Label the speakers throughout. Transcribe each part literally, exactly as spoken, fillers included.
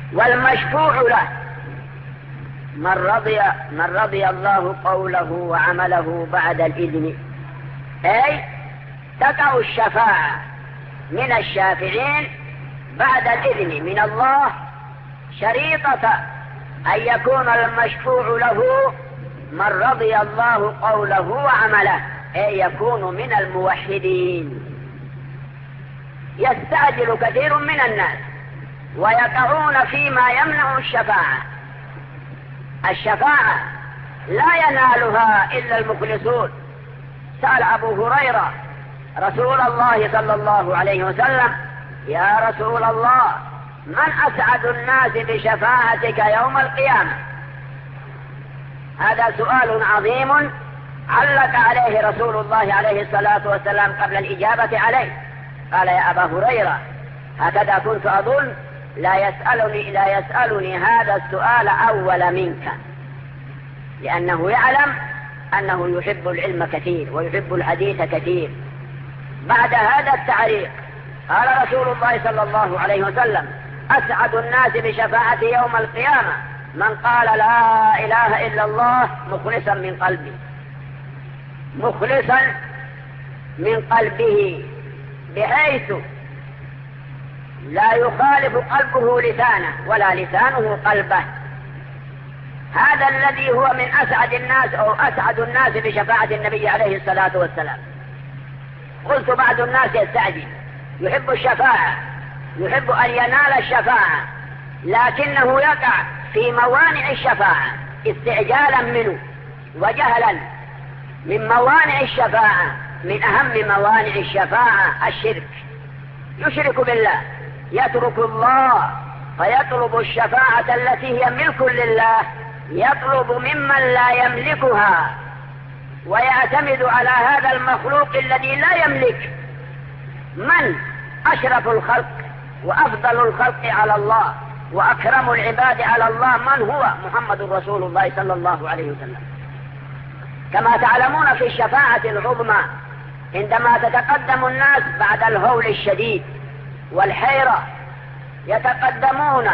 Speaker 1: والمشفوع له من رضي, من رضي الله قوله وعمله بعد الإذن، أي تقع الشفاعة من الشافعين بعد الإذن من الله شريطة أن يكون المشفوع له من رضي الله قوله وعمله، أي يكون من الموحدين. يستعجل كثير من الناس ويقعون فيما يمنع الشفاعة. الشفاعة لا ينالها إلا المخلصون. سأل أبو هريرة رسول الله صلى الله عليه وسلم: يا رسول الله، من أسعد الناس بشفاعتك يوم القيامة؟ هذا سؤال عظيم علق عليه رسول الله عليه الصلاة والسلام قبل الإجابة عليه. قال: يا أبا هريرة، هكذا كنت أظن لا يسألني, لا يسألني هذا السؤال أول منك، لأنه يعلم أنه يحب العلم كثير ويحب الحديث كثير. بعد هذا التعريف قال رسول الله صلى الله عليه وسلم: أسعد الناس بشفاعة يوم القيامة من قال لا إله إلا الله مخلصا من قلبه، مخلصا من قلبه، بحيث لا يخالف قلبه لسانه ولا لسانه قلبه. هذا الذي هو من أسعد الناس أو أسعد الناس بشفاعة النبي عليه الصلاة والسلام. قلت بعض الناس يستعجل، يحب الشفاعة، يحب أن ينال الشفاعة، لكنه يقع في موانع الشفاعة استعجالا منه وجهلا. من موانع الشفاعة، من أهم موانع الشفاعة الشرك. يشرك بالله، يترك الله فيطلب الشفاعة التي هي ملك لله، يطلب ممن لا يملكها، ويعتمد على هذا المخلوق الذي لا يملك. من أشرف الخلق وأفضل الخلق على الله وأكرم العباد على الله من هو؟ محمد رسول الله صلى الله عليه وسلم. كما تعلمون في الشفاعة العظمى عندما تتقدم الناس بعد الهول الشديد والحيرة، يتقدمون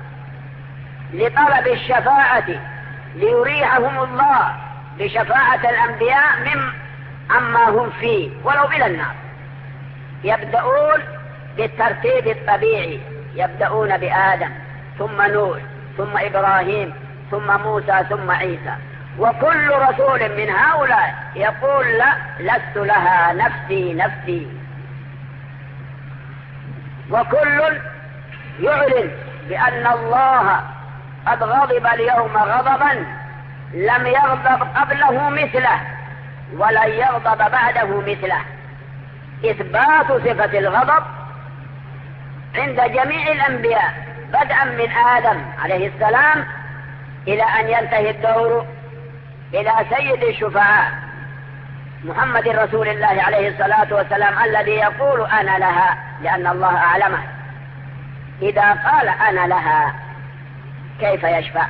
Speaker 1: لطلب الشفاعة ليريحهم الله بشفاعة الأنبياء من عما هم فيه ولو إلى النار. يبدأون بالترتيب الطبيعي، يبدأون بآدم ثم نوح ثم إبراهيم ثم موسى ثم عيسى، وكل رسول من هؤلاء يقول: لا، لست لها، نفسي نفسي. وكل يعلن بأن الله قد غضب اليوم غضبا لم يغضب قبله مثله ولن يغضب بعده مثله. إثبات صفة الغضب عند جميع الأنبياء بدءا من آدم عليه السلام إلى أن ينتهي الدور إلى سيد الشفعاء محمد رسول الله عليه الصلاة والسلام، الذي يقول: أنا لها، لأن الله أعلمه. إذا قال أنا لها كيف يشفع؟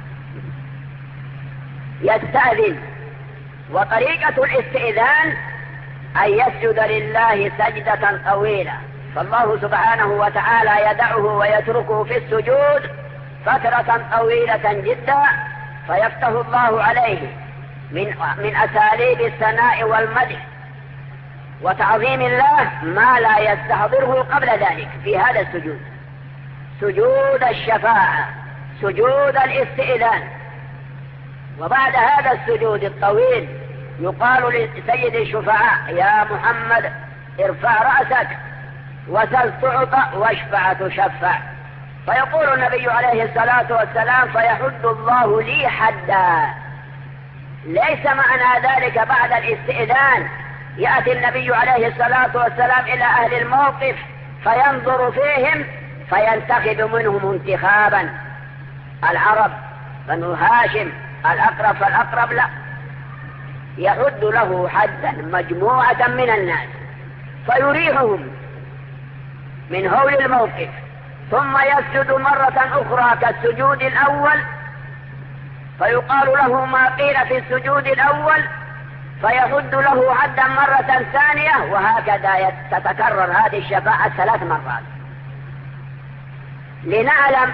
Speaker 1: يستأذن. وطريقة الاستئذان أن يسجد لله سجدة طويلة، فالله سبحانه وتعالى يدعه ويتركه في السجود فترة طويلة جدا، فيفتح الله عليه من, من أساليب الثناء والمدح وتعظيم الله ما لا يستحضره قبل ذلك في هذا السجود، سجود الشفاعة، سجود الاستئذان. وبعد هذا السجود الطويل يقال لسيد الشفعاء: يا محمد، ارفع رأسك وسل تعطى واشفع تشفع. فيقول النبي عليه الصلاة والسلام: فيحد الله لي حدا. ليس معنى ذلك بعد الاستئذان يأتي النبي عليه الصلاة والسلام إلى أهل الموقف فينظر فيهم فينتخب منهم انتخابا، العرب بنو هاشم الأقرب فالأقرب، لا، يحد له حدا مجموعة من الناس فيريحهم من هول الموقف، ثم يسجد مرة أخرى كالسجود الأول فيقال له ما قيل في السجود الأول، فيحد له حدا مرة ثانية، وهكذا تتكرر هذه الشفاعة ثلاث مرات. لنعلم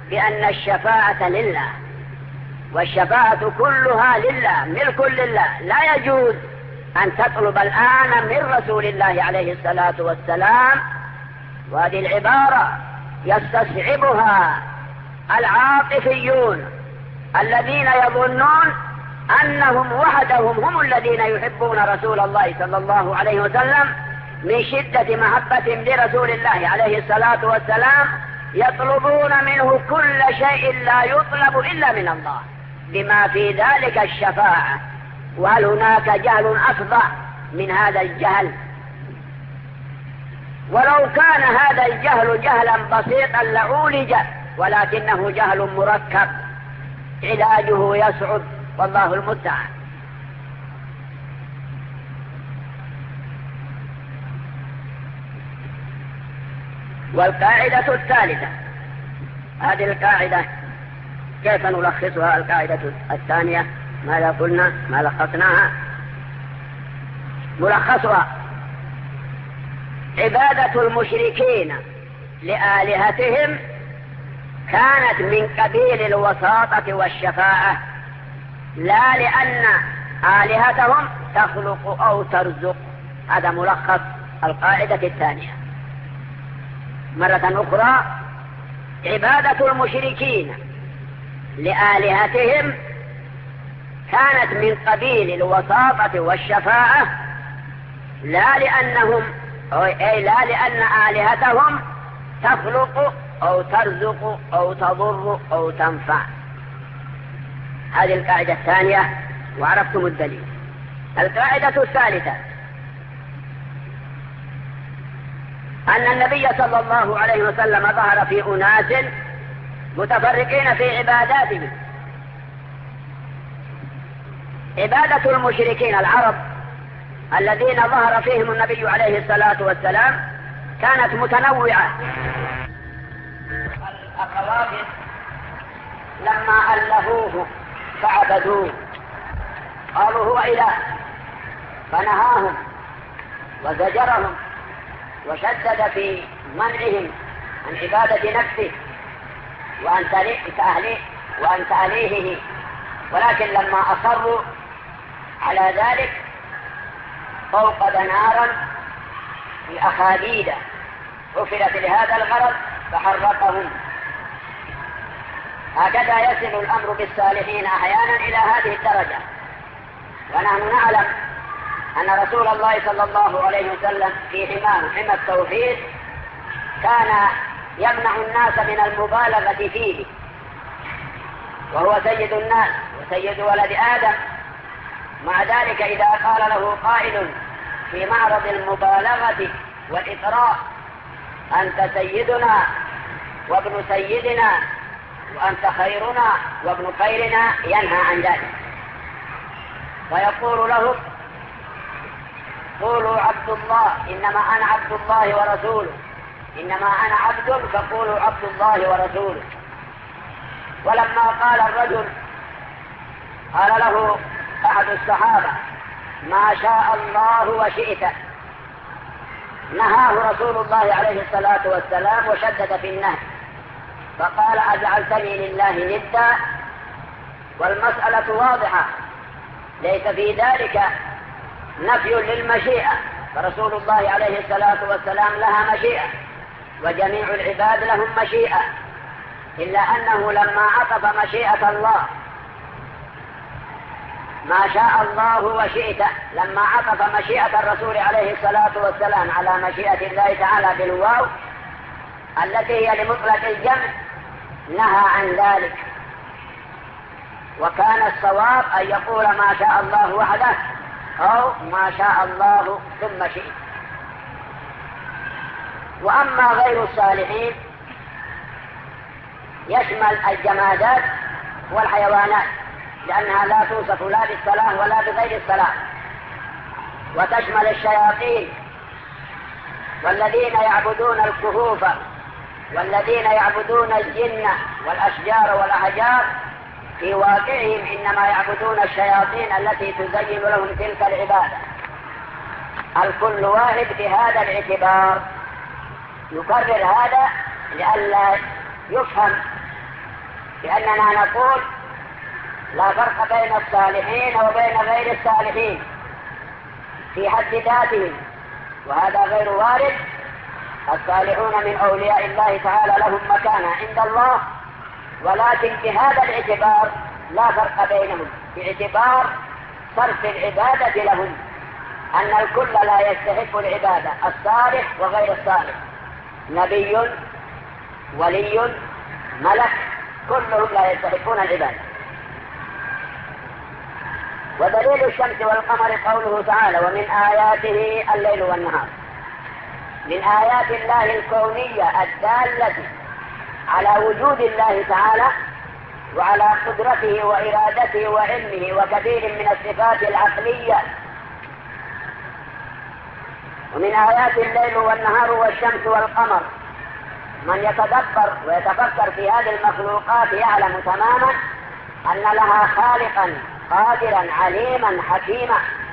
Speaker 1: بأن الشفاعة لله، والشفاعة كلها لله، ملك لله. لا يجوز أن تطلب الآن من رسول الله عليه الصلاة والسلام، وهذه العبارة يستصعبها العاطفيون الذين يظنون أنهم وحدهم هم الذين يحبون رسول الله صلى الله عليه وسلم من شدة محبتهم لرسول الله عليه الصلاة والسلام، يطلبون منه كل شيء لا يطلب إلا من الله، بما في ذلك الشفاعة. وهل هناك جهل أفظع من هذا الجهل؟ ولو كان هذا الجهل جهلا بسيطا لعولج، ولكنه جهل مركب علاجه يصعب، والله المستعان. والقاعدة الثالثة، هذه القاعدة كيف نلخصها؟ القاعدة الثانية ماذا قلنا؟ ما لخصناها؟ ملخصها: عبادة المشركين لآلهتهم كانت من قبيل الوساطة والشفاعة، لا لأن آلهتهم تخلق أو ترزق. هذا ملخص القاعدة الثانية. مرة أخرى: عبادة المشركين لآلهتهم كانت من قبيل الوساطة والشفاعة، لا لأنهم أي لا لأن آلهتهم تخلق أو ترزق أو تضر أو تنفع. هذه القاعدة الثانية، وعرفتم الدليل. القاعدة الثالثة: أن النبي صلى الله عليه وسلم ظهر في أناس متفرقين في عباداتهم. عبادة المشركين العرب الذين ظهر فيهم النبي عليه الصلاة والسلام كانت متنوعة. القوافل لما ألهوه فعبدوه قالوا هو إله، فنهاهم وزجرهم وشدد في منعهم عن عبادة نفسه وعن تأليه وعن تأليهه. ولكن لما أصروا على ذلك فوقد نارا في أخاديد حفرت لهذا الغرض فحرقهم. هكذا يصل الأمر بالصالحين أحيانا إلى هذه الدرجة. ونحن نعلم أن رسول الله صلى الله عليه وسلم في حماه حمى التوحيد كان يمنع الناس من المبالغة فيه، وهو سيد الناس وسيد ولد آدم. مع ذلك إذا قال له قائل في معرض المبالغة والإطراء: أنت سيدنا وابن سيدنا وأنت خيرنا وابن خيرنا، ينهى عن ذلك ويقول له: قولوا عبد الله، إنما أنا عبد الله ورسوله، إنما أنا عبد فقولوا عبد الله ورسوله. ولما قال الرجل قال له أحد الصحابة: ما شاء الله وشئت، نهاه رسول الله عليه الصلاة والسلام وشدد في النهي، فقال: أجعلتني لله ندا؟ والمسألة واضحة، ليس في ذلك نفي للمشيئة، فرسول الله عليه الصلاة والسلام لها مشيئة وجميع العباد لهم مشيئة، إلا أنه لما عطف مشيئة الله ما شاء الله وشئت، لما عطف مشيئة الرسول عليه الصلاة والسلام على مشيئة الله تعالى بالواو التي هي لمطلق الجمع، نهى عن ذلك. وكان الصواب أن يقول ما شاء الله وحده أو ما شاء الله ثم شئت. وأما غير الصالحين يشمل الجمادات والحيوانات، لأنها لا توصف لا بالصلاة ولا بغير الصلاة، وتشمل الشياطين والذين يعبدون الكهوف والذين يعبدون الجن والأشجار والأحجار، في واقعهم إنما يعبدون الشياطين التي تزين لهم تلك العبادة. الكل واحد بهذا الاعتبار. يكرر هذا لئلا يفهم لأننا نقول لا فرق بين الصالحين وبين غير الصالحين في حد ذاتهم، وهذا غير وارد. الصالحون من أولياء الله تعالى لهم مكانة عند الله، ولكن بهذا الاعتبار لا فرق بينهم باعتبار صرف العبادة لهم، أن الكل لا يستحق العبادة، الصالح وغير الصالح، نبي ولي ملك، كلهم لا يستحقون العبادة. ودليل الشمس والقمر قوله تعالى: ومن آياته الليل والنهار. من آيات الله الكونية الدالة على وجود الله تعالى وعلى قدرته وإرادته وعلمه وكثير من الصفات العقلية. ومن آيات الليل والنهار والشمس والقمر. من يتدبر ويتفكر في هذه المخلوقات يعلم تماما أن لها خالقا قادرا عليما حكيما.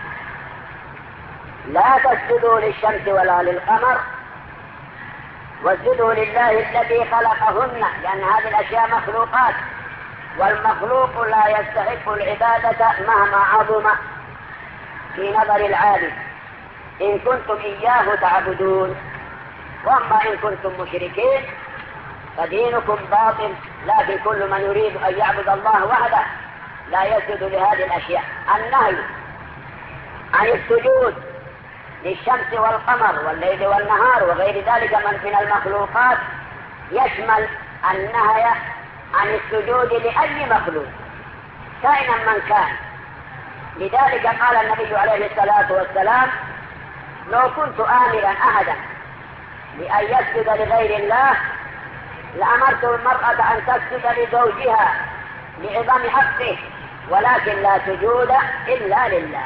Speaker 1: لا تسجدوا للشمس ولا للقمر واسجدوا لله الذي خلقهن، لأن هذه الأشياء مخلوقات، والمخلوق لا يستحق العبادة مهما عظم في نظر العابد إن كنتم إياه تعبدون. وأما إن كنتم مشركين فدينكم باطل، لكن كل من يريد أن يعبد الله وحده لا يسجد لهذه الأشياء. النهي عن السجود للشمس والقمر والليل والنهار وغير ذلك من المخلوقات يشمل النهي عن السجود لأي مخلوق كائنا من كان. لذلك قال النبي عليه الصلاة والسلام: لو كنت آمرا أحدا بأن يسجد لغير الله لأمرت المرأة أن تسجد لزوجها لعظم حقه، ولكن لا سجود إلا لله.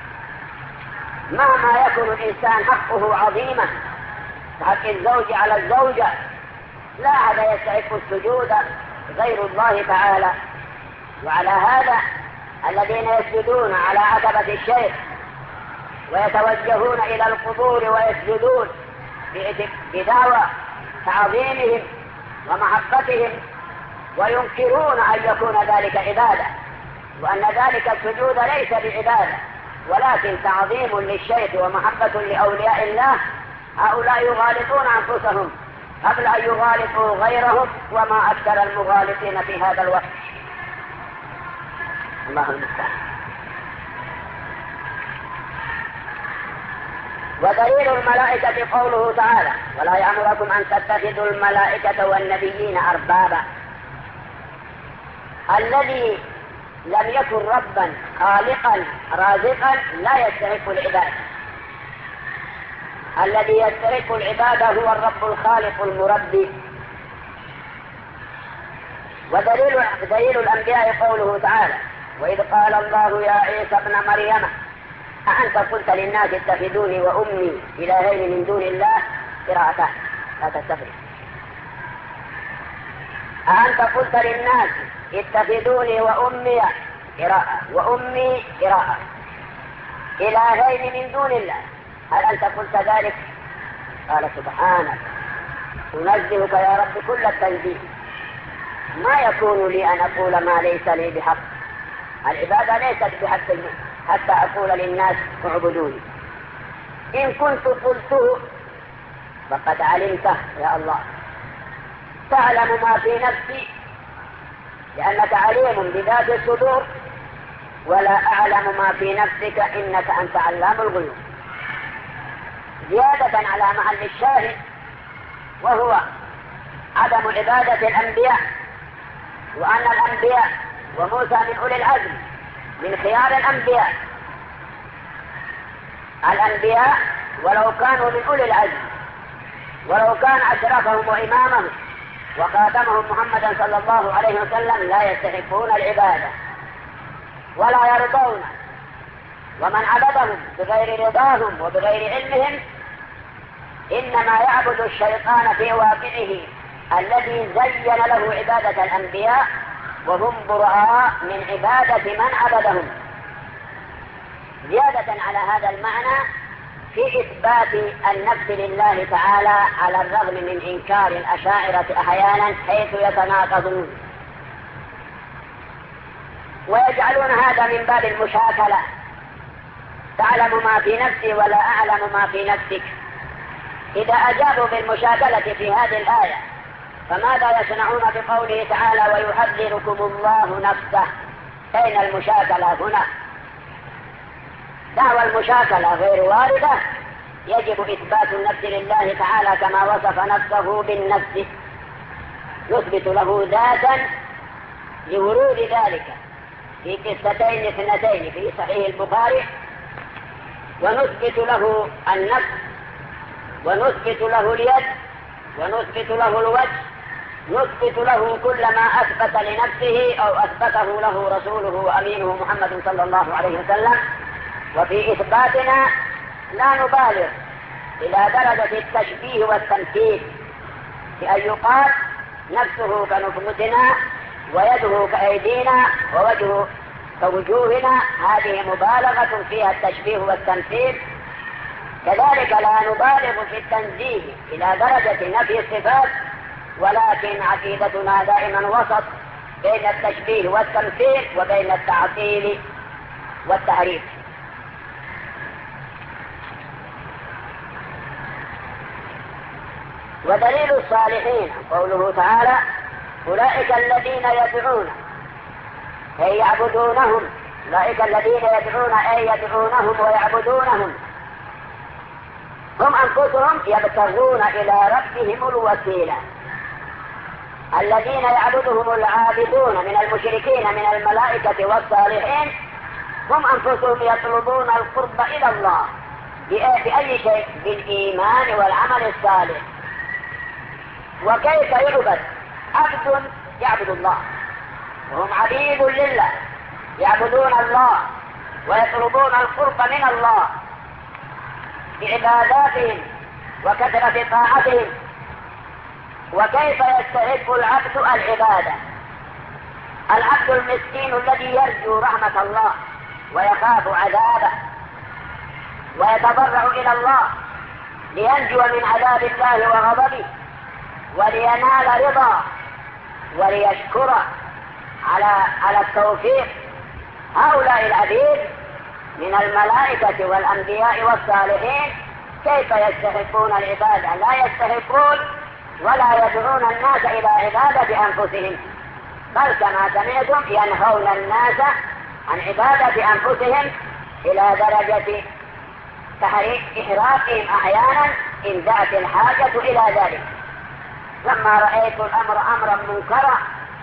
Speaker 1: مهما يكون الإنسان حقه عظيما كحق الزوج على الزوجة، لا أحد يستحق السجود غير الله تعالى. وعلى هذا الذين يسجدون على عتبة الشيخ ويتوجهون إلى القبور ويسجدون بدعوى تعظيمهم ومحبتهم وينكرون أن يكون ذلك عبادة، وأن ذلك السجود ليس بعبادة ولكن تعظيم للشيخ ومحبة لأولياء الله، هؤلاء يغالطون أنفسهم قبل أن يغالطوا غيرهم، وما أكثر المغالطين في هذا الوقت. الله المستعان. ودليل الملائكة قوله تعالى: ولا يأمركم أن تتخذوا الملائكة والنبيين أربابا. الذي لم يكن ربا خالقا رازقا لا يستحق العبادة. الذي يستحق العبادة هو الرب الخالق المربي. ودليل دليل الأنبياء قوله تعالى: وإذ قال الله يا عيسى ابن مريم أأنت قلت للناس اتخذوني وأمي إلهين من دون الله؟ قراءتان لا تستفرق. أأنت قلت للناس اتخذوني وأمي قراءة، وأمي قراءة، إلهين من دون الله، هل أنت قلت ذلك؟ قال سبحانك أنزهك يا رب كل التنزيه، ما يكون لي أن أقول ما ليس لي بحق. العبادة ليست بحق حتى أقول للناس اعبدوني. إن كنت قلته فقد علمته يا الله، تعلم ما في نفسي لأنك عليم بذات الصدور، ولا أعلم ما في نفسك إنك أنت علام الغيوب. زيادة على محل الشاهد وهو عدم عبادة الأنبياء، وأن الأنبياء وموسى من أولي العزم من خيار الأنبياء. الأنبياء ولو كانوا من أولي العزم، ولو كان أشرفهم وإمامهم وخاتمهم محمدا صلى الله عليه وسلم، لا يستحقون العبادة ولا يرضون. ومن عبدهم بغير رضاهم وبغير علمهم إنما يعبد الشيطان في واقعه الذي زين له عبادة الأنبياء، وهم براء من عبادة من عبدهم. زيادة على هذا المعنى في إثبات النفس لله تعالى على الرغم من إنكار الأشاعرة أحيانا حيث يتناقضون. ويجعلون هذا من باب المشاكلة، تعلم ما في نفسي ولا أعلم ما في نفسك. إذا أجابوا بالمشاكلة في هذه الآية فماذا يصنعون بقوله تعالى ويحذركم الله نفسه؟ أين المشاكلة هنا؟ دعوى المشاكلة غير واردة، يجب إثبات النفس لله تعالى كما وصف نفسه بالنفس، يثبت له ذاتا لورود ذلك في قصتين اثنتين في صحيح البخاري، ونثبت له النفس ونثبت له اليد ونثبت له الوجه، نثبت له كل ما أثبت لنفسه أو أثبته له رسوله وأمينه محمد صلى الله عليه وسلم. وفي إثباتنا لا نبالغ إلى درجة التشبيه والتمثيل، بأن يقال نفسه كنفوسنا ويده كأيدينا ووجهه كوجوهنا، هذه مبالغة فيها التشبيه والتمثيل. كذلك لا نبالغ في التنزيه إلى درجة نفي الصفات، ولكن عقيدتنا دائما وسط بين التشبيه والتمثيل وبين التعطيل والتحريف. ودليل الصالحين قوله تعالى أولئك الذين يدعون أي يعبدونهم، أولئك الذين يدعون أي يدعونهم ويعبدونهم هم أنفسهم يبتغون إلى ربهم الوسيلة. الذين يعبدهم العابدون من المشركين من الملائكة والصالحين هم أنفسهم يطلبون القرب إلى الله بأي شيء؟ بالإيمان والعمل الصالح. وكيف يعبد؟ عبد يعبد الله وهم عبيد لله، يعبدون الله ويطلبون القرب من الله بعباداتهم وكثرة طاعتهم. وكيف يستحق العبد العبادة؟ العبد المسكين الذي يرجو رحمة الله ويخاف عذابه ويتضرع إلى الله لينجو من عذاب الله وغضبه ولينال رضا وليشكر على على التوفيق. هؤلاء العبيد من الملائكة والأنبياء والصالحين كيف يستحقون العبادة؟ لا يستحقون ولا يدعون الناس إلى عبادة أنفسهم، بل كما سمعتم ينهون الناس عن عبادة أنفسهم إلى درجة إحراقهم أحيانا إن دعت الحاجة إلى ذلك. لما رأيت الأمر أمرا منكرا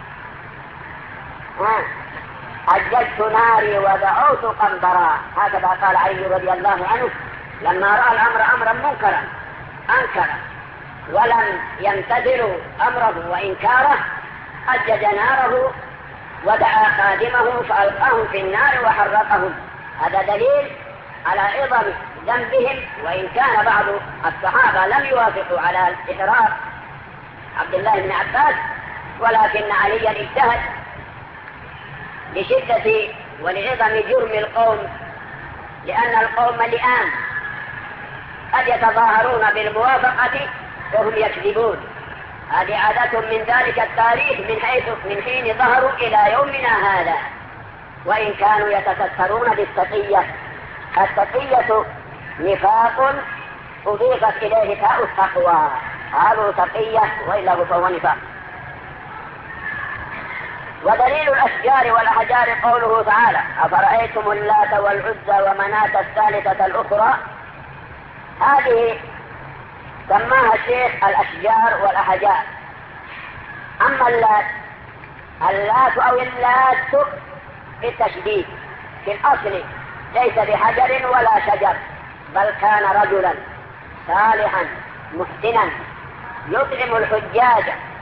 Speaker 1: أجلت ناري ودعوت قنبرا، هكذا قال علي رضي الله عنه لما رأى الأمر أمرا منكرا أنكر ولم يمتثلوا أمره وإنكاره، أجج ناره ودعا خادمه فألقاهم في النار وحرقهم. هذا دليل على عظم ذنبهم، وإن كان بعض الصحابة لم يوافقوا على إحراق عبد الله بن عباس، ولكن عليا اجتهد لشدة ولعظم جرم القوم، لأن القوم لئام قد يتظاهرون بالموافقة وهم يكذبون. هذه عادة من ذلك التاريخ من حيث من حين ظهروا إلى يومنا هذا، وإن كانوا يتسترون بالتقية. التقية نفاق أضيفت إليه تاء التقوى، قالوا تقية وإلا فهو نفاق. ودليل الأشجار والأحجار قوله تعالى أفرأيتم اللات والعزى ومناة الثالثة الأخرى. هذه سماها الشيخ الأشجار والأحجار. أما اللات اللات أو اللات بالتشديد في الأصل ليس بحجر ولا شجر، بل كان رجلا صالحا محسنا يطعم الحجاج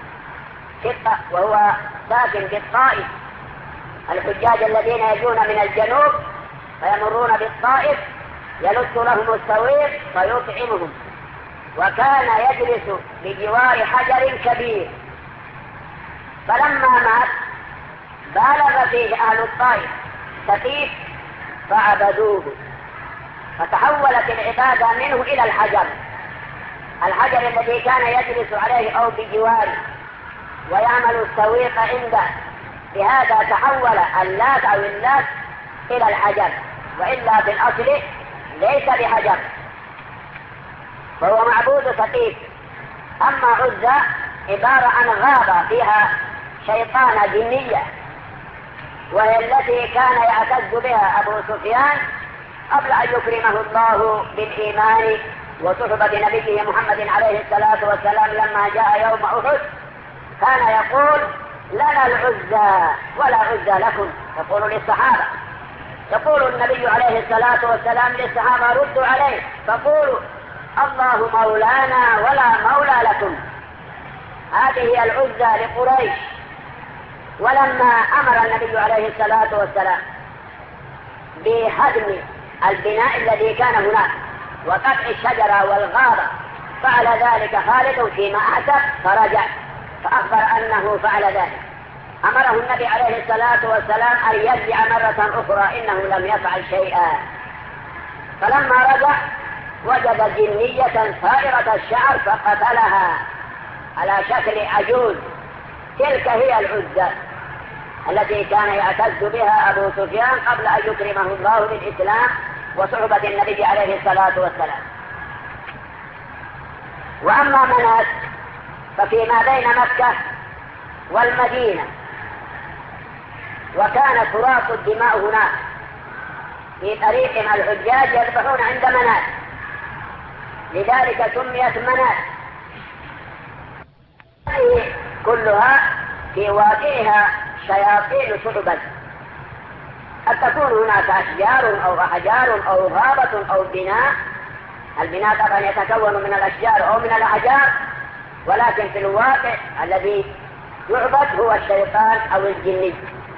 Speaker 1: وهو ساكن في الطائف. الحجاج الذين يجون من الجنوب فيمرون بالطائف يلت لهم السويق فيطعمهم، وكان يجلس بجوار حجر كبير، فلما مات بالغ فيه أهل الطائف سقيف فعبدوه، فتحولت العبادة منه إلى الحجر الحجر الذي كان يجلس عليه أو بجواره ويعمل السويق عنده بهذا تحول اللات أو اللات إلى الحجر، وإلا في الأصل ليس بحجر، فهو معبود ثقيف. أما عزى عبارة عن غابة فيها شيطانة جنية، وهي التي كان يعتز بها أبو سفيان قبل أن يكرمه الله بالإيمان وصحبة نبيه محمد عليه الصلاة والسلام. لما جاء يوم أحد كان يقول لنا العزى ولا عزى لكم، يقول للصحابة، يقول النبي عليه الصلاة والسلام للصحابة ردوا عليه فقولوا الله مولانا ولا مولى لكم. هذه هي العزى لقريش. ولما أمر النبي عليه الصلاة والسلام بهدم البناء الذي كان هناك وقطع الشجرة والغابة، فعل ذلك خالد فيما أعتق فرجع فأخبر أنه فعل ذلك. أمره النبي عليه الصلاة والسلام أن يرجع مرة أخرى، إنه لم يفعل شيئا. فلما رجع وجد جنية ثائرة الشعر فقتلها على شكل عجوز. تلك هي العزى التي كان يعتز بها أبو سفيان قبل أن يكرمه الله بالإسلام وصحبة النبي عليه الصلاة والسلام. وأما منات ففيما بين مكة والمدينة، وكان تراق الدماء هناك في طريق الحجاج يذبحون عند منات، لذلك سميت منات. كلها في واقعها شياطين شعبا، قد تكون هناك أشجار أو أحجار أو غابة أو بناء. البناء طبعا يتكون من الأشجار أو من الأحجار، ولكن في الواقع الذي يعبد هو الشيطان أو الجني.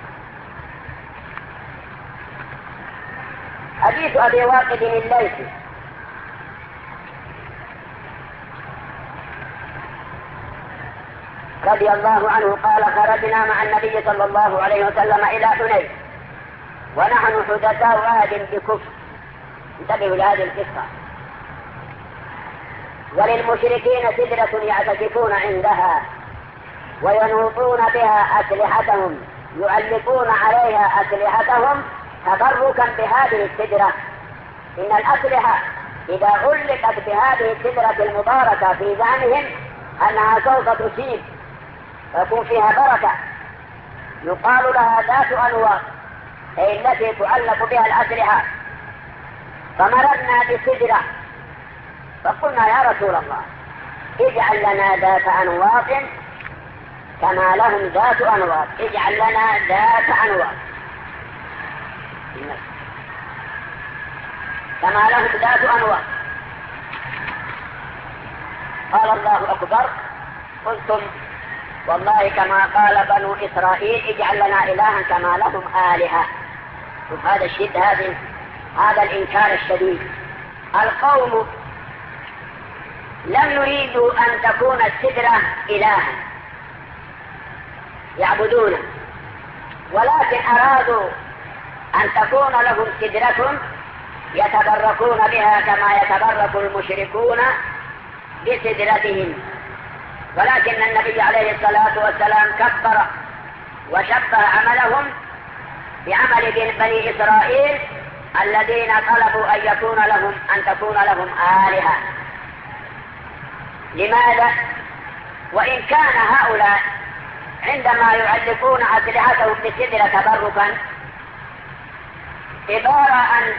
Speaker 1: حديث أبي واقد الليثي رضي الله عنه قال خرجنا مع النبي صلى الله عليه وسلم إلى حنين ونحن حدثاء عاد بكفر. انتبهوا لهذه القصة. وللمشركين سدرة يعتكفون عندها وينوطون بها أسلحتهم، يعلقون عليها أسلحتهم تبركا بهذه السدرة. إن الأسلحة إذا علقت بهذه السدرة المباركة في زعمهم أنها سوف تصيب ويكون فيها بركة، يقال لها ذات أنواط، أي التي تعلق بها الأسلحة. فمررنا بسدرة فقلنا يا رسول الله اجعل لنا ذات أنواط كما لهم ذات أنواط، اجعل لنا ذات أنواط كما لهم ذات أنواط. قال الله أكبر. قلتم والله كما قال بنو إسرائيل اجعل لنا إلها كما لهم آلهة. وهذا الشد هذا هذا الإنكار الشديد. القوم لم يريدوا أن تكون السدرة إلها يعبدونه، ولكن أرادوا أن تكون لهم سدرة يتبركون بها كما يتبرك المشركون بسدرتهم. ولكن النبي عليه الصلاة والسلام كبر وشبه عملهم بعمل بني إسرائيل الذين طلبوا أن يكون لهم أن تكون لهم آلهة. لماذا؟ وإن كان هؤلاء عندما يعلقون أسلحتهم بسدرة تبركا عبارة عن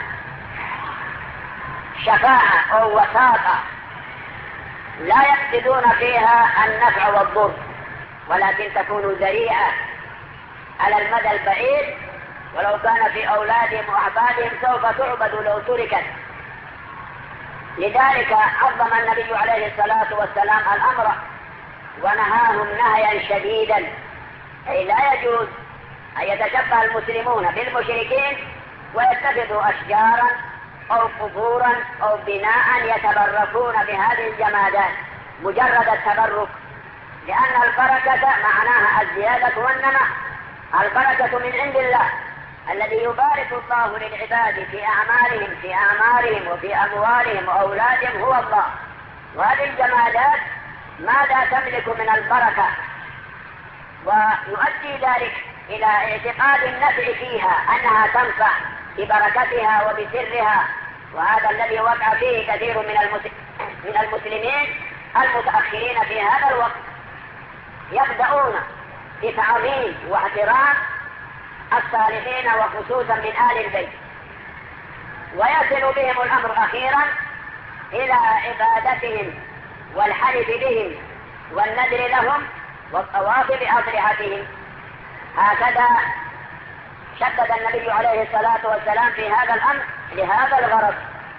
Speaker 1: شفاعة أو وساطة لا يقصدون فيها النفع والضر، ولكن تكون ذريعة على المدى البعيد، ولو كان في أولادهم وأحبابهم سوف تعبد لو تركت. لذلك عظم النبي عليه الصلاة والسلام الأمر ونهاهم نهيا شديدا، أي لا يجوز أن يتشبه المسلمون بالمشركين ويتخذوا أشجارا أو قبورا أو بناء يتبركون بهذه الجمادات مجرد التبرك، لأن البركة معناها الزيادة والنماء. البركة من عند الله الذي يبارك الله للعباد في أعمالهم في أعمارهم وفي أموالهم وأولادهم هو الله. وهذه الجمادات ماذا تملك من البركة؟ ويؤدي ذلك إلى اعتقاد النفع فيها أنها تنفع ببركتها وبسرها. وهذا الذي وقع فيه كثير من المسلمين المتأخرين في هذا الوقت، يبدأون بتعظيم واحترام الصالحين وخصوصا من آل البيت، ويصل بهم الأمر أخيرا إلى عبادتهم والحلف بهم والنذر لهم والطواف بأضرحتهم. هكذا شدد النبي عليه الصلاة والسلام في هذا الأمر لهذا الغرض.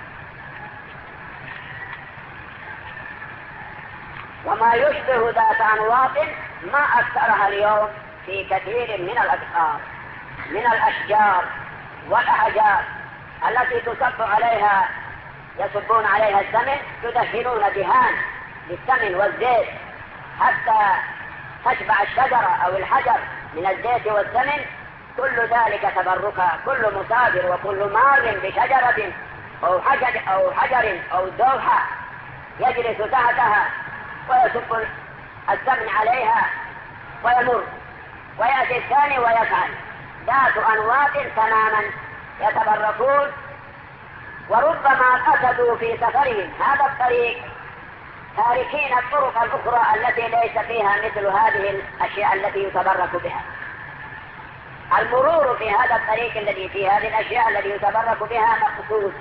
Speaker 1: وما يشبه ذات أنواط ما أكثرها اليوم في كثير من الأذكار من الأشجار والأحجار التي تصب عليها يصبون عليها السمن، يدهنون دهان بالسمن والزيت حتى تشبع الشجرة أو الحجر من الزيت والسمن. كل ذلك تبركا، كل مسافر وكل مار بشجرة أو حجر أو حجر أو دوحة يجلس تحتها ويصب السمن عليها ويمر، ويأتي الثاني ويفعل ذات أنواط تماما يتبركون. وربما قصدوا في سفرهم هذا الطريق تاركين الطرق الأخرى التي ليس فيها مثل هذه الأشياء التي يتبرك بها. المرور في هذا الطريق الذي فيه هذه الأشياء التي يتبرك بها مقصود.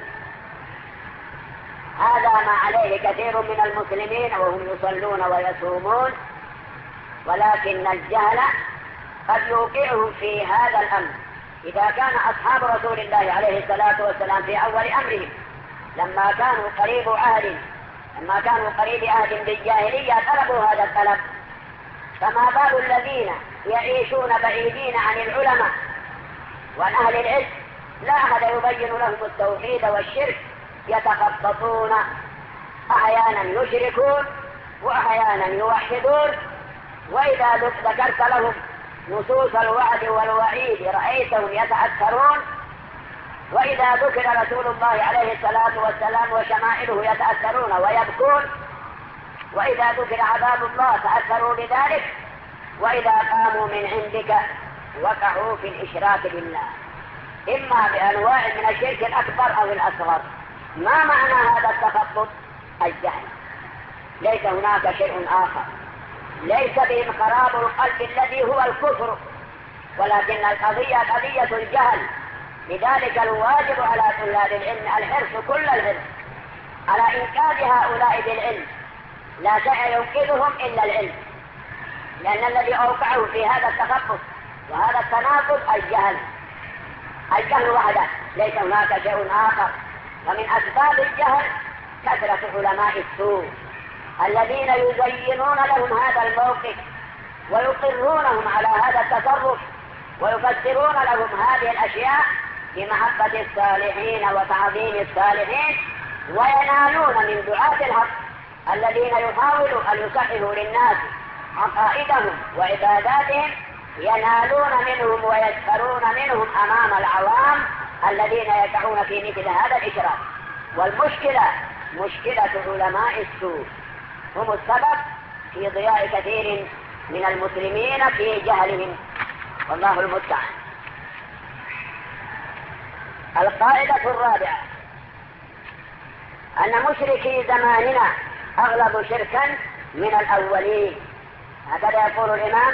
Speaker 1: هذا ما عليه كثير من المسلمين وهم يصلون ويصومون، ولكن الجهل قد يوقعهم في هذا الأمر. إذا كان أصحاب رسول الله عليه الصلاة والسلام في أول أمرهم لما كانوا قريب عهد لما كانوا قريب عهد بالجاهلية طلبوا هذا الطلب، فما بال الذين يعيشون بعيدين عن العلماء وعن أهل العلم لا أحد يبين لهم التوحيد والشرك، يتخبطون، أحيانا يشركون وأحيانا يوحدون. وإذا ذكرت لهم نصوص الوعد والوعيد رأيتهم يتأثرون، وإذا ذكر رسول الله عليه الصلاة والسلام وشمائله يتأثرون ويبكون، وإذا ذكر عذاب الله تأثروا بذلك، وإذا قاموا من عندك وقعوا في الإشراك بالله إما بأنواع من الشرك الأكبر أو الأصغر. ما معنى هذا التخبط؟ الجهل، ليس هناك شيء آخر، ليس بهم خراب القلب الذي هو الكفر، ولكن القضية قضية الجهل. لذلك الواجب على طلاب العلم الحرص كل الحرص على إنقاذ هؤلاء بالعلم، لا شيء ينقذهم إلا العلم، لأن الذي أوقعه في هذا التخبط وهذا التناقض الجهل. الجهل وحده، ليس هناك شيء آخر. ومن أسباب الجهل كثرة علماء السوء الذين يزينون لهم هذا الموقف ويقرونهم على هذا التصرف ويفسرون لهم هذه الأشياء بمحبة الصالحين وتعظيم الصالحين، وينالون من دعاة الحق الذين يحاولوا أن يصححوا للناس عقائدهم وعباداتهم، ينالون منهم ويسخرون منهم أمام العوام الذين يقعون في مثل هذا الإشراك. والمشكلة مشكلة علماء السوء، هم السبب في ضياع كثير من المسلمين في جهلهم، والله المستعان. القاعدة الرابعة أن مشركي زماننا أغلب شركا من الأولين. هكذا يقول الإمام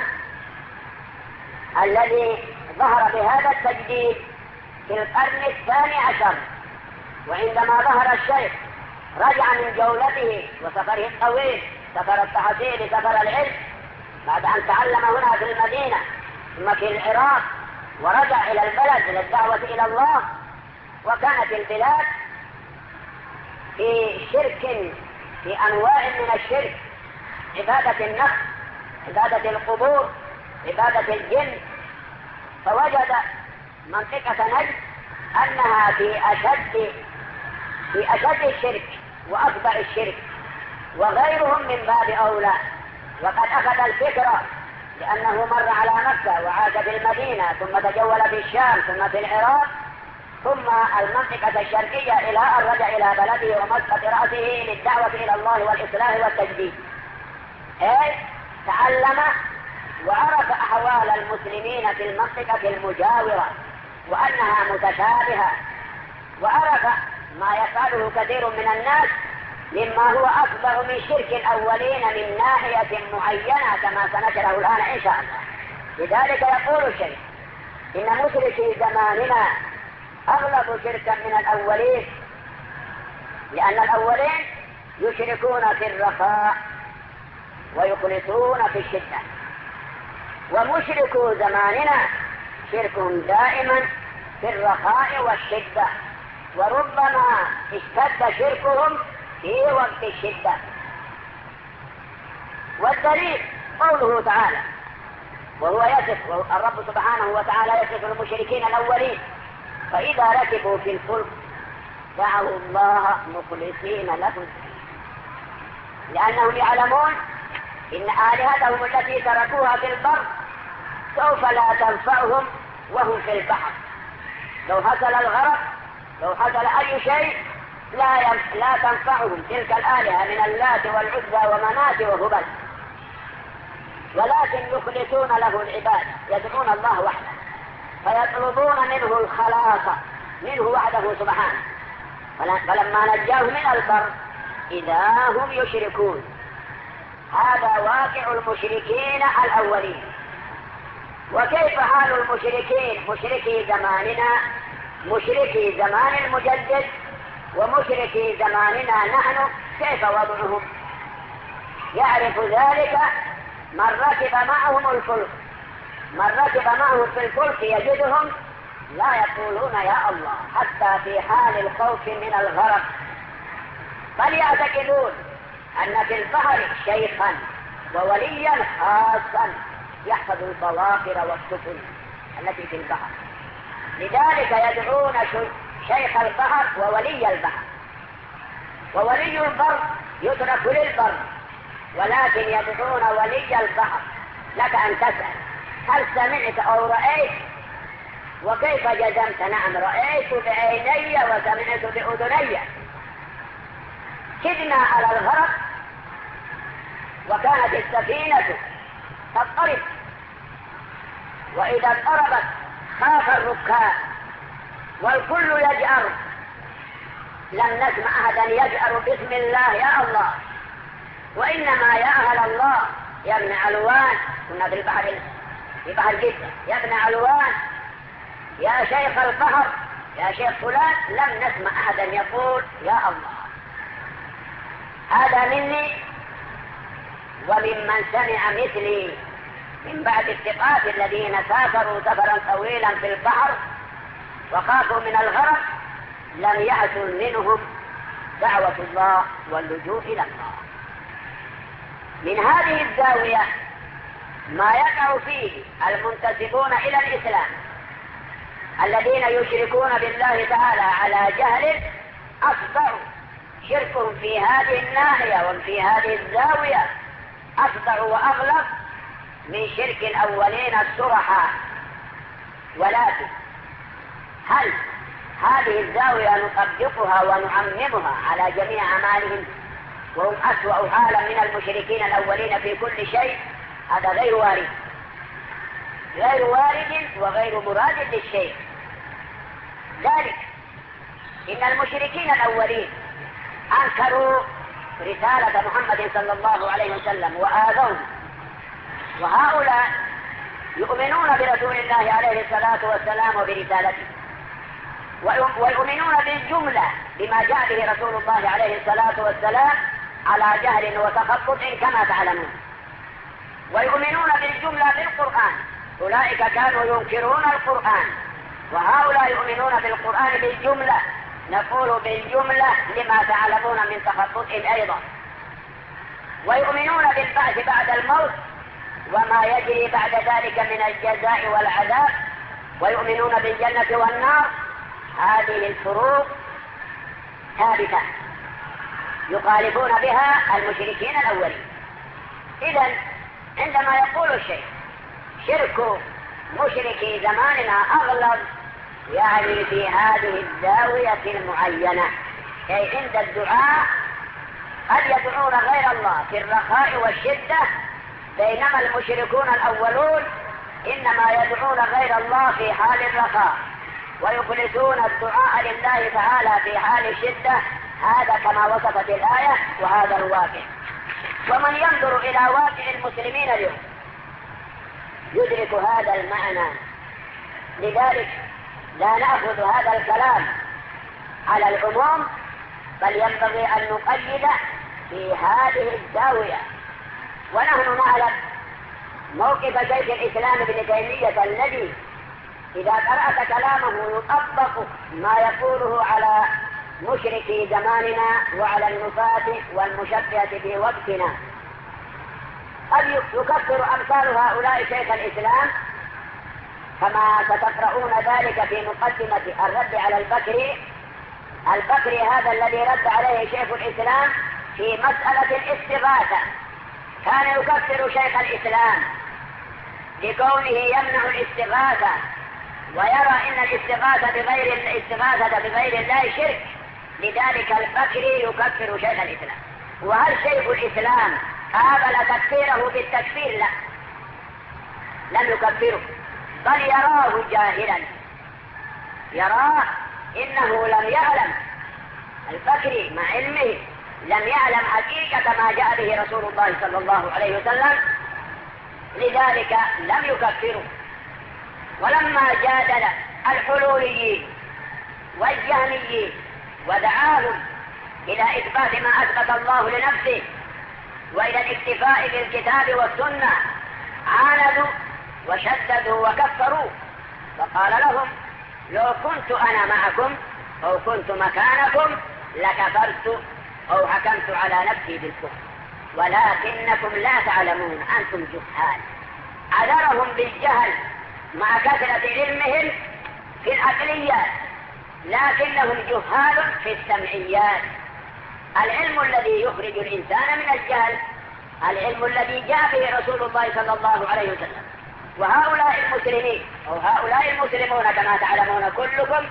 Speaker 1: الذي ظهر بهذا التجديد في القرن الثاني عشر، وعندما ظهر الشيخ رجع من جولته وسفره الطويل، سفر التحصيل سفر العلم، بعد أن تعلم هنا في المدينة ثم في العراق، ورجع إلى البلد للدعوة إلى الله. وكانت البلاد في شرك، في أنواع من الشرك، عبادة النفس، عبادة القبور، عبادة الجن. فوجد منطقة نجد أنها في أشد في أشد الشرك وأكبر الشرك، وغيرهم من باب أولى. وقد أخذ الفكرة لأنه مر على مكة وعاش في المدينة ثم تجول في الشام ثم في العراق ثم المنطقة الشرقية إلى أن رجع إلى بلده ومسقط رأسه للدعوة إلى الله والإصلاح والتجديد. أي تعلم وعرف أحوال المسلمين في المنطقة المجاورة وأنها متشابهة، وعرف ما يفعله كثير من الناس مما هو أكبر من شرك الأولين من ناحية معينة كما سنشرح الآن إن شاء الله. لذلك يقول الشيخ إن مشركي زماننا أغلب شركا من الأولين، لأن الأولين يشركون في الرخاء ويخلصون في الشدة، ومشركو زماننا شركهم دائما في الرخاء والشدة، وربما اشتد شركهم في وقت الشدة. والدليل قوله تعالى، وهو يصف الرب سبحانه وتعالى يصف المشركين الأولين: فإذا ركبوا في الفلك دعوا الله مخلصين له الدين، لأنهم يعلمون إن آلهتهم التي تركوها في البر سوف لا تنفعهم وهم في البحر. لو حصل الغرق، لو حصل أي شيء لا لا تنفعهم تلك الآلهة من اللات والعزى ومنات وهبل، ولكن يخلصون له العبادة، يدعون الله وحده، فيطلبون منه الخلاص منه وحده سبحانه. فلما نجاهم من البر إذا هم يشركون. هذا واقع المشركين الأولين. وكيف حال المشركين مشركي زماننا، مشركي زمان المجدد ومشركي زماننا نحن، كيف وضعهم؟ يعرف ذلك من ركب معهم الفلك. من ركب معهم في الفلك يجدهم لا يقولون يا الله حتى في حال الخوف من الغرق، بل يعتقدون أن في البحر شيخا ووليا خاصا يحفظ البواخر والسفن التي في البحر، لذلك يدعون شيخ البحر وولي البحر. وولي البر يترك للبر، ولكن يدعون ولي البحر. لك أن تسأل هل سمعت أو رأيت؟ وكيف جزمت؟ نعم رأيت بعيني وسمعت بأذني. كدنا على الغرق وكانت السفينة تضطرب، وإذا اضطربت خاف الركاب والكل يجأر. لم نسمع أحدا يجأر باسم الله يا الله، وإنما يا أهل الله يا ابن علوان، كنا في البحر في بحر جدة، يا ابن علوان يا شيخ البحر يا شيخ فلان، لم نسمع أحدا يقول يا الله. هذا مني وممن سمع مثلي من بعد الثقات الذين سافروا سفرا طويلا في البحر وخافوا من الغرق، لم يحصل منهم دعوة الله واللجوء إلى الله. من هذه الزاوية ما يقع فيه المنتسبون إلى الإسلام الذين يشركون بالله تعالى على جهل، أصبح شركهم في هذه الناحية وفي هذه الزاوية أصبح وأغلب من شرك الأولين الصرحاء. ولكن هل هذه الزاوية نطبقها ونعممها على جميع أعمالهم وهم أسوأ حالا من المشركين الأولين في كل شيء؟ هذا غير وارد، غير وارد وغير مراد للشيء. ذلك إن المشركين الأولين أنكروا رسالة محمد صلى الله عليه وسلم وآذوه، وهؤلاء يؤمنون برسول الله عليه الصلاة والسلام وبرسالته، ويؤمنون بالجملة بما جاء به رسول الله عليه الصلاة والسلام على جهل وتخطط كما تعلمون، ويؤمنون بالجملة بالقرآن. أولئك كانوا ينكرون القرآن، وهؤلاء يؤمنون بالقرآن بالجملة. نقول بالجملة لما تعلمون من تخطط أيضا. ويؤمنون بالبعث بعد الموت وما يجري بعد ذلك من الجزاء والعذاب، ويؤمنون بالجنة والنار. هذه الفروق ثابتة يخالفون بها المشركين الأولين. إذن عندما يقول الشيء شرك مشركي زماننا أغلب، يعني في هذه الزاوية المعينة، أي عند الدعاء قد يدعون غير الله في الرخاء والشدة بينما المشركون الأولون إنما يدعون غير الله في حال الرخاء ويخلصون الدعاء لله تعالى في حال الشدة. هذا كما وصفت الآية، وهذا الواقع. ومن ينظر إلى واقع المسلمين اليوم يدرك هذا المعنى. لذلك لا نأخذ هذا الكلام على العموم، بل ينبغي أن نقيد في هذه الزاوية. ونحن نعلم موقف شيخ الإسلام ابن تيمية الذي إذا قرأت كلامه يطبق ما يقوله على مشركي زماننا وعلى النفاة والمشبهة في وقتنا. قد يكفر أمثال هؤلاء شيخ الإسلام، كما ستقرؤون ذلك في مقدمة الرد على البكري. البكري هذا الذي رد عليه شيخ الإسلام في مسألة الاستغاثة، كان يكفر شيخ الإسلام لكونه يمنع الاستغاثة ويرى إن الاستغاثة بغير الاستغاثة بغير الله شرك. لذلك البكري يكفر شيخ الإسلام. وهل شيخ الإسلام قابل تكفيره بالتكفير؟ لا، لم يكفره، بل يراه جاهلا، يراه إنه لم يعلم. البكري مع علمه لم يعلم حقيقة ما جاء به رسول الله صلى الله عليه وسلم، لذلك لم يكفره. ولما جادل الحلوليين والجهميين ودعاهم إلى إثبات ما أثبت الله لنفسه وإلى الاكتفاء بالكتاب والسنة، عاندوا وشددوا وكفروا، فقال لهم: لو كنت أنا معكم أو كنت مكانكم لكفرت أو حكمت على نفسي بالكفر، ولكنكم لا تعلمون، أنتم جهال. عذرهم بالجهل مع كثرة علمهم في العقليات، لكنهم جهال في السمعيات. العلم الذي يخرج الإنسان من الجهل العلم الذي جاء به رسول الله صلى الله عليه وسلم. وهؤلاء المسلمين أو هؤلاء المسلمون كما تعلمون كلكم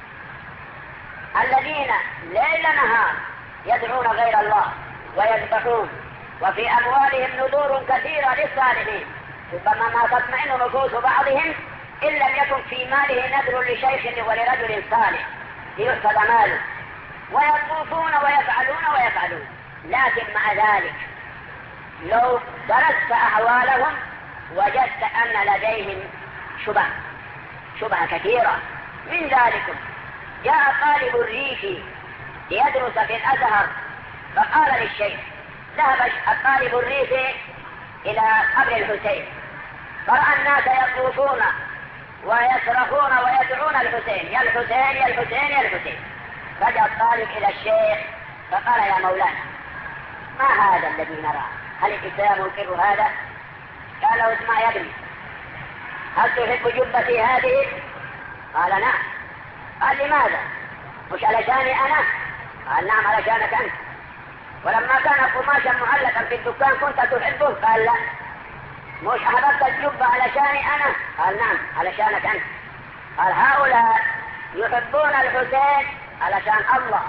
Speaker 1: الذين ليل نهار يدعون غير الله ويذبحون، وفي أموالهم نذور كثيرة للصالحين، ربما ما تطمئن نفوس بعضهم إن لم يكن في ماله نذر لشيخ ولرجل صالح ليحفظ ماله، ويطوفون ويفعلون ويفعلون. لكن مع ذلك لو درست أحوالهم وجدت أن لديهم شبه شبه كثيرة. من ذلك جاء طالب الريفي ليدرس في الأزهر، فقال للشيخ: ذهب الطالب الريفي إلى قبر الحسين، فرأى الناس يطوفون ويصرخون ويدعون الحسين: يا الحسين يا الحسين يا الحسين. فجاء الطالب إلى الشيخ فقال: يا مولانا، ما هذا الذي نراه؟ هل الإسلام ينكر هذا؟ قال له: اسمع يا ابني، هل تحب جبتي هذه؟ قال: نعم. قال: لماذا؟ مش علشاني أنا؟ قال: نعم علشانك أنت. ولما كان قماشا معلقا في الدكان كنت تحبه؟ قال: لا. مش أحببت الجبة علشاني أنا؟ قال: نعم علشانك أنت. قال: هؤلاء يحبون الحسين علشان الله،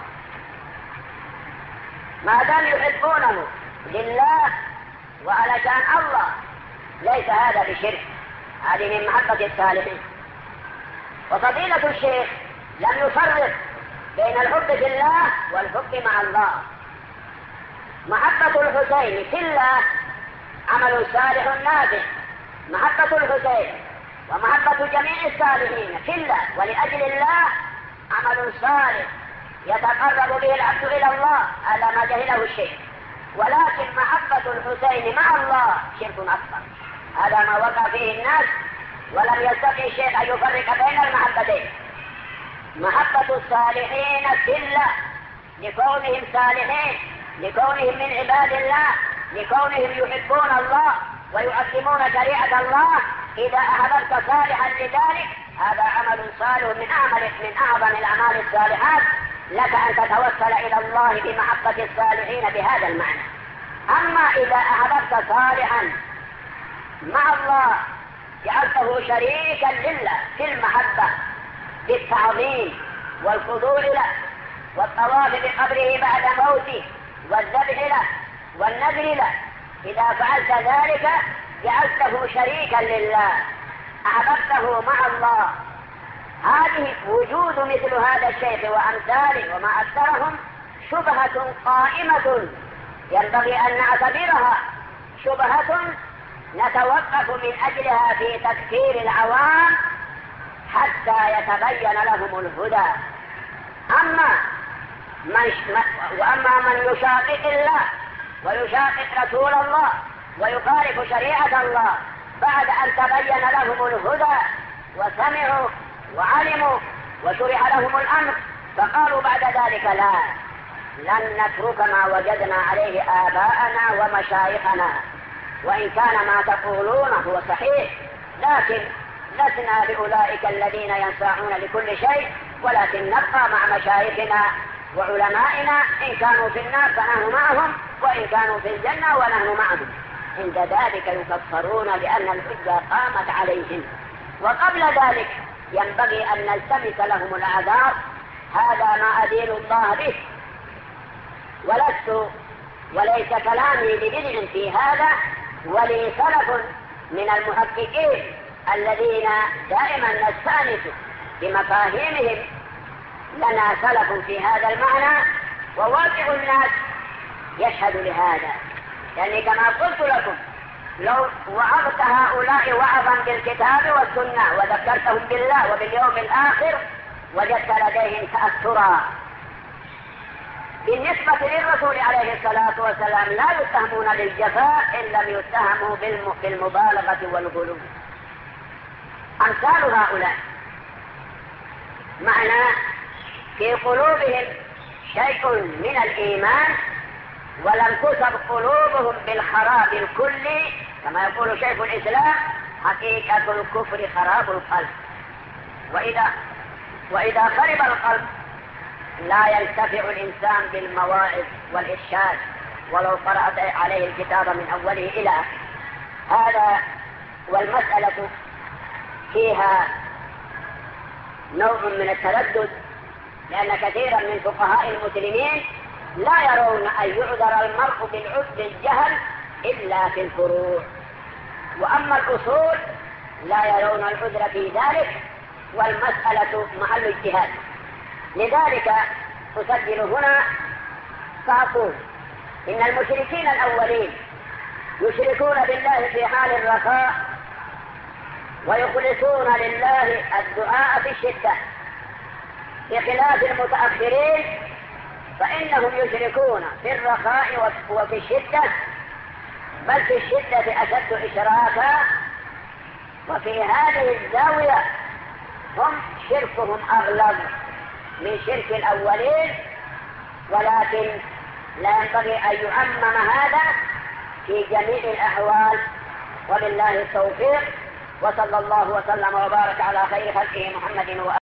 Speaker 1: ما دام يحبونه لله وعلشان الله ليس هذا بشرك، هذه من محبة الصالحين. وفضيلة الشيخ لم يفرق بين الحب في الله والحب مع الله. محبة الحسين في الله عمل صالح نافع، محبة الحسين ومحبة جميع الصالحين في الله ولأجل الله عمل صالح يتقرب به العبد إلى الله، هذا ما جهله الشيخ. ولكن محبة الحسين مع الله شرك أكبر، هذا ما وقع فيه الناس، ولم يستطع الشيخ أن يفرق بين المحبتين. محبة الصالحين في الله لكونهم صالحين، لكونهم من عباد الله، لكونهم يحبون الله ويعظمون شريعة الله. إذا أحببت صالحا لذلك هذا عمل صالح من أعمل من أعظم الأعمال الصالحات، لك أن تتوسل إلى الله بمحبة الصالحين بهذا المعنى. أما إذا أحببت صالحا مع الله جعلته شريكا لله في المحبة بالتعظيم والخضوع له والطواف بقبره بعد موته والذبح له والنذر له إذا فعلت ذلك جعلته شريكا لله، أعبدته مع الله. هذه وجود مثل هذا الشيخ وأمثاله وما أكثرهم شبهة قائمة ينبغي أن نعتبرها، شبهة نتوقف من أجلها في تفكير العوام حتى يتبين لهم الهدى. أما من وأما من يشاقق الله ويشاقق رسول الله ويخالف شريعة الله بعد أن تبين لهم الهدى وسمعوا وعلموا وشرح لهم الأمر، فقالوا بعد ذلك لا، لن نترك ما وجدنا عليه آباءنا ومشايخنا، وإن كان ما تقولون هو صحيح، لكن لسنا بأولئك الذين ينفعون لكل شيء، ولكن نبقى مع مشايخنا وعلمائنا، إن كانوا في النار فنحن معهم، وإن كانوا في الجنة ونحن معهم. عند ذلك يكفرون لأن الحجة قامت عليهم. وقبل ذلك ينبغي أن نلتمس لهم الأعذار، هذا ما أدين الله به، ولست وليس كلامي ببدع في هذا، ولي سلف من المحققين الذين دائما نستأنس بمفاهيمهم، لنا سلف في هذا المعنى، وواقع الناس يشهد لهذا. يعني كما قلت لكم، لو وعظت هؤلاء وعظا بالكتاب والسنة وذكرتهم بالله وباليوم الآخر وجدت لديهم تأثرا. بالنسبة للرسول عليه الصلاة والسلام لا يتهمون بالجفاء إن لم يتهموا بالمبالغة والغلو. أمثال هؤلاء معنى في قلوبهم شيء من الإيمان ولم تصب قلوبهم بالخراب الكلي، كما يقول شيخ الإسلام حقيقة الكفر خراب القلب. وإذا, وإذا خرب القلب لا ينتفع الإنسان بالمواعظ والإرشاد ولو قرأت عليه الكتاب من أوله إلى هذا. والمسألة فيها نوع من التردد، لأن كثيرا من فقهاء المسلمين لا يرون أن يعذر المرء بالجهل إلا في الفروع، وأما الأصول لا يرون العذر في ذلك، والمسألة محل اجتهاد. لذلك أسجل هنا فأقول إن المشركين الأولين يشركون بالله في حال الرخاء ويخلصون لله الدعاء في الشدة، بخلاف المتأخرين فإنهم يشركون في الرخاء وفي الشدة، بل في الشدة أشد إشراكا. وفي هذه الزاوية هم شركهم أغلب من شرك الأولين، ولكن لا ينبغي أن يعمم هذا في جميع الأحوال، وبالله التوفيق. وصلى الله وسلم وبارك على خير خلقه محمد وآله.